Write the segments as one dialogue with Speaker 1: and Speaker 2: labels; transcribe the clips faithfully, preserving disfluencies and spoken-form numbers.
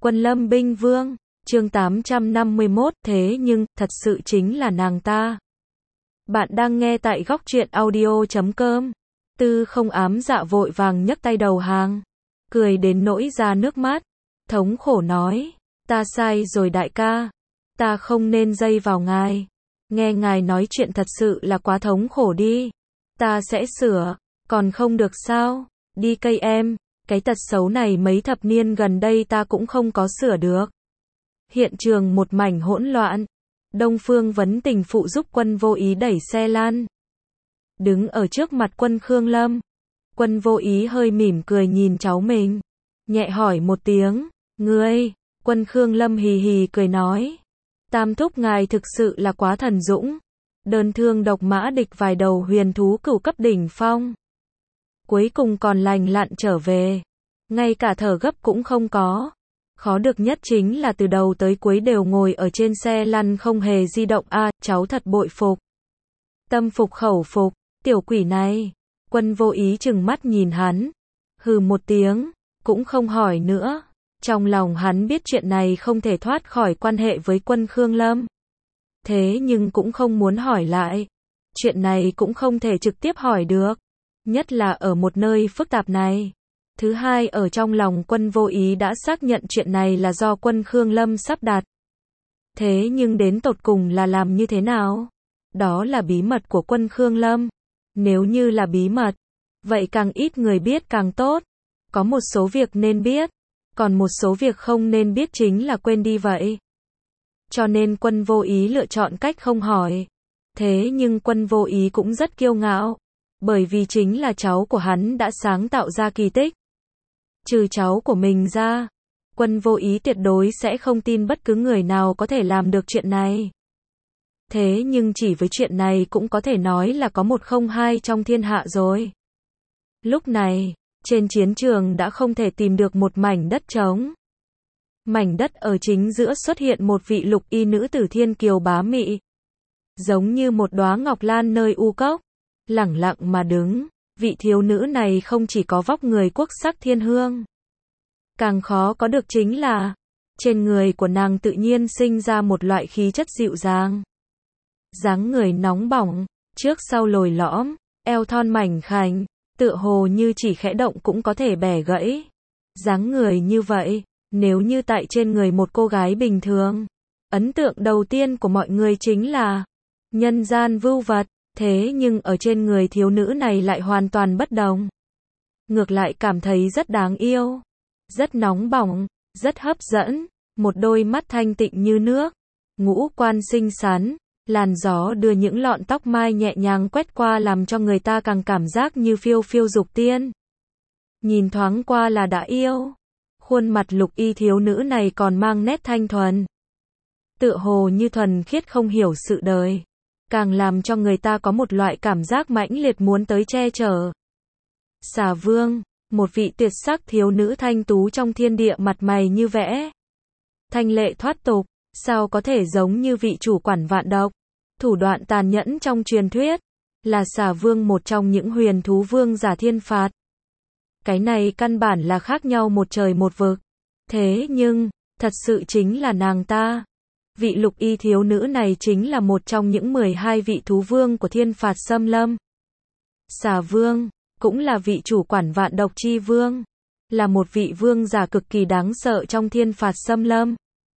Speaker 1: Quân Lâm binh vương, chương tám trăm năm mươi mốt, thế nhưng, thật sự chính là nàng ta. Bạn đang nghe tại góc truyện audio chấm com. Tư không ám dạ vội vàng nhấc tay đầu hàng, cười đến nỗi ra nước mắt, thống khổ nói, ta sai rồi đại ca, ta không nên dây vào ngài, nghe ngài nói chuyện thật sự là quá thống khổ đi, ta sẽ sửa, còn không được sao, đi cây em, cái tật xấu này mấy thập niên gần đây ta cũng không có sửa được. Hiện trường một mảnh hỗn loạn, Đông Phương Vấn Tình phụ giúp Quân Vô Ý đẩy xe lan. Đứng ở trước mặt Quân Khương Lâm, Quân Vô Ý hơi mỉm cười nhìn cháu mình, nhẹ hỏi một tiếng, ngươi, Quân Khương Lâm hì hì cười nói, tam thúc ngài thực sự là quá thần dũng, đơn thương độc mã địch vài đầu huyền thú cửu cấp đỉnh phong. Cuối cùng còn lành lặn trở về, ngay cả thở gấp cũng không có. Khó được nhất chính là từ đầu tới cuối đều ngồi ở trên xe lăn không hề di động a, à, cháu thật bội phục. Tâm phục khẩu phục, tiểu quỷ này. Quân Vô Ý chừng mắt nhìn hắn, hừ một tiếng, cũng không hỏi nữa. Trong lòng hắn biết chuyện này không thể thoát khỏi quan hệ với Quân Khương Lâm. Thế nhưng cũng không muốn hỏi lại. Chuyện này cũng không thể trực tiếp hỏi được, nhất là ở một nơi phức tạp này. Thứ hai, ở trong lòng Quân Vô Ý đã xác nhận chuyện này là do Quân Khương Lâm sắp đặt. Thế nhưng đến tột cùng là làm như thế nào? Đó là bí mật của Quân Khương Lâm. Nếu như là bí mật, vậy càng ít người biết càng tốt. Có một số việc nên biết, còn một số việc không nên biết chính là quên đi vậy. Cho nên Quân Vô Ý lựa chọn cách không hỏi. Thế nhưng Quân Vô Ý cũng rất kiêu ngạo, bởi vì chính là cháu của hắn đã sáng tạo ra kỳ tích. Trừ cháu của mình ra, Quân Vô Ý tuyệt đối sẽ không tin bất cứ người nào có thể làm được chuyện này. Thế nhưng chỉ với chuyện này cũng có thể nói là có một không hai trong thiên hạ rồi. Lúc này, trên chiến trường đã không thể tìm được một mảnh đất trống. Mảnh đất ở chính giữa xuất hiện một vị lục y nữ tử thiên kiều bá mị, giống như một đóa ngọc lan nơi u cốc, lẳng lặng mà đứng. Vị thiếu nữ này không chỉ có vóc người quốc sắc thiên hương, càng khó có được chính là, trên người của nàng tự nhiên sinh ra một loại khí chất dịu dàng. Dáng người nóng bỏng, trước sau lồi lõm, eo thon mảnh khảnh, tựa hồ như chỉ khẽ động cũng có thể bẻ gãy. Dáng người như vậy, nếu như tại trên người một cô gái bình thường, ấn tượng đầu tiên của mọi người chính là nhân gian vưu vật. Thế nhưng ở trên người thiếu nữ này lại hoàn toàn bất đồng. Ngược lại cảm thấy rất đáng yêu, rất nóng bỏng, rất hấp dẫn, một đôi mắt thanh tịnh như nước, ngũ quan xinh xắn, làn gió đưa những lọn tóc mai nhẹ nhàng quét qua làm cho người ta càng cảm giác như phiêu phiêu dục tiên. Nhìn thoáng qua là đã yêu. Khuôn mặt lục y thiếu nữ này còn mang nét thanh thuần, tựa hồ như thuần khiết không hiểu sự đời, càng làm cho người ta có một loại cảm giác mãnh liệt muốn tới che chở. Xà Vương, một vị tuyệt sắc thiếu nữ thanh tú trong thiên địa, mặt mày như vẽ, thanh lệ thoát tục, sao có thể giống như vị chủ quản vạn độc, thủ đoạn tàn nhẫn trong truyền thuyết, là Xà Vương, một trong những huyền thú vương giả thiên phạt. Cái này căn bản là khác nhau một trời một vực. Thế nhưng, thật sự chính là nàng ta. Vị lục y thiếu nữ này chính là một trong những mười hai vị thú vương của thiên phạt xâm lâm. Xà Vương, cũng là vị chủ quản vạn độc chi vương, là một vị vương giả cực kỳ đáng sợ trong thiên phạt xâm lâm.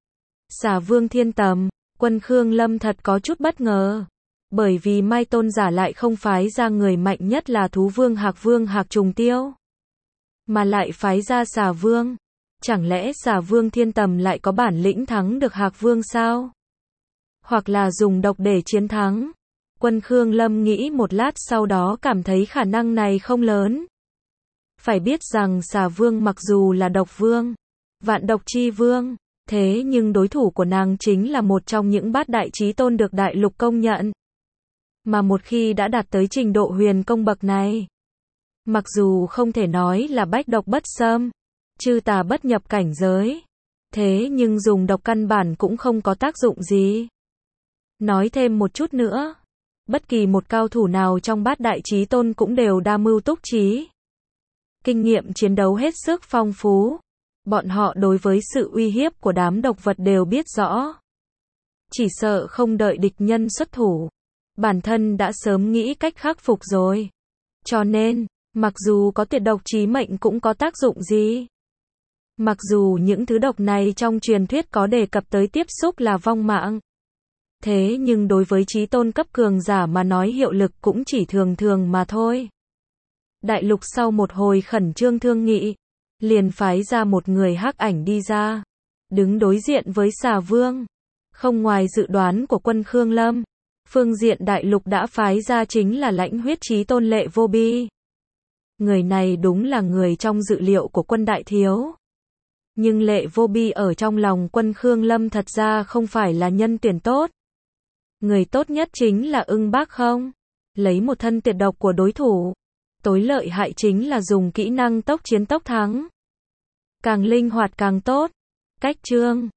Speaker 1: Xà Vương thiên tầm, Quân Khương Lâm thật có chút bất ngờ, bởi vì Mai Tôn giả lại không phái ra người mạnh nhất là thú vương Hạc Vương Hạc Trùng Tiêu, mà lại phái ra Xà Vương. Chẳng lẽ Xà Vương thiên tầm lại có bản lĩnh thắng được Hạc Vương sao? Hoặc là dùng độc để chiến thắng? Quân Khương Lâm nghĩ một lát sau đó cảm thấy khả năng này không lớn. Phải biết rằng Xà Vương mặc dù là độc vương, vạn độc chi vương, thế nhưng đối thủ của nàng chính là một trong những bát đại chí tôn được đại lục công nhận. Mà một khi đã đạt tới trình độ huyền công bậc này, mặc dù không thể nói là bách độc bất xâm, chư tà bất nhập cảnh giới, thế nhưng dùng độc căn bản cũng không có tác dụng gì. Nói thêm một chút nữa, bất kỳ một cao thủ nào trong bát đại chí tôn cũng đều đa mưu túc trí, kinh nghiệm chiến đấu hết sức phong phú, Bọn họ đối với sự uy hiếp của đám độc vật đều biết rõ. Chỉ sợ không đợi địch nhân xuất thủ, bản thân đã sớm nghĩ cách khắc phục rồi. Cho nên, mặc dù có tuyệt độc chí mệnh cũng có tác dụng gì? Mặc dù những thứ độc này trong truyền thuyết có đề cập tới tiếp xúc là vong mạng. Thế nhưng đối với chí tôn cấp cường giả mà nói hiệu lực cũng chỉ thường thường mà thôi. Đại lục sau một hồi khẩn trương thương nghị, liền phái ra một người hắc ảnh đi ra, đứng đối diện với xà vương. Không ngoài dự đoán của quân Khương Lâm, phương diện đại lục đã phái ra chính là lãnh huyết chí tôn Lệ Vô Bi. Người này đúng là người trong dự liệu của quân đại thiếu. Nhưng Lệ Vô Bi ở trong lòng quân Khương Lâm thật ra không phải là nhân tuyển tốt. Người tốt nhất chính là Ưng Bác không? Lấy một thân tuyệt độc của đối thủ. Tối lợi hại chính là dùng kỹ năng tốc chiến tốc thắng. Càng linh hoạt càng tốt. Cách chương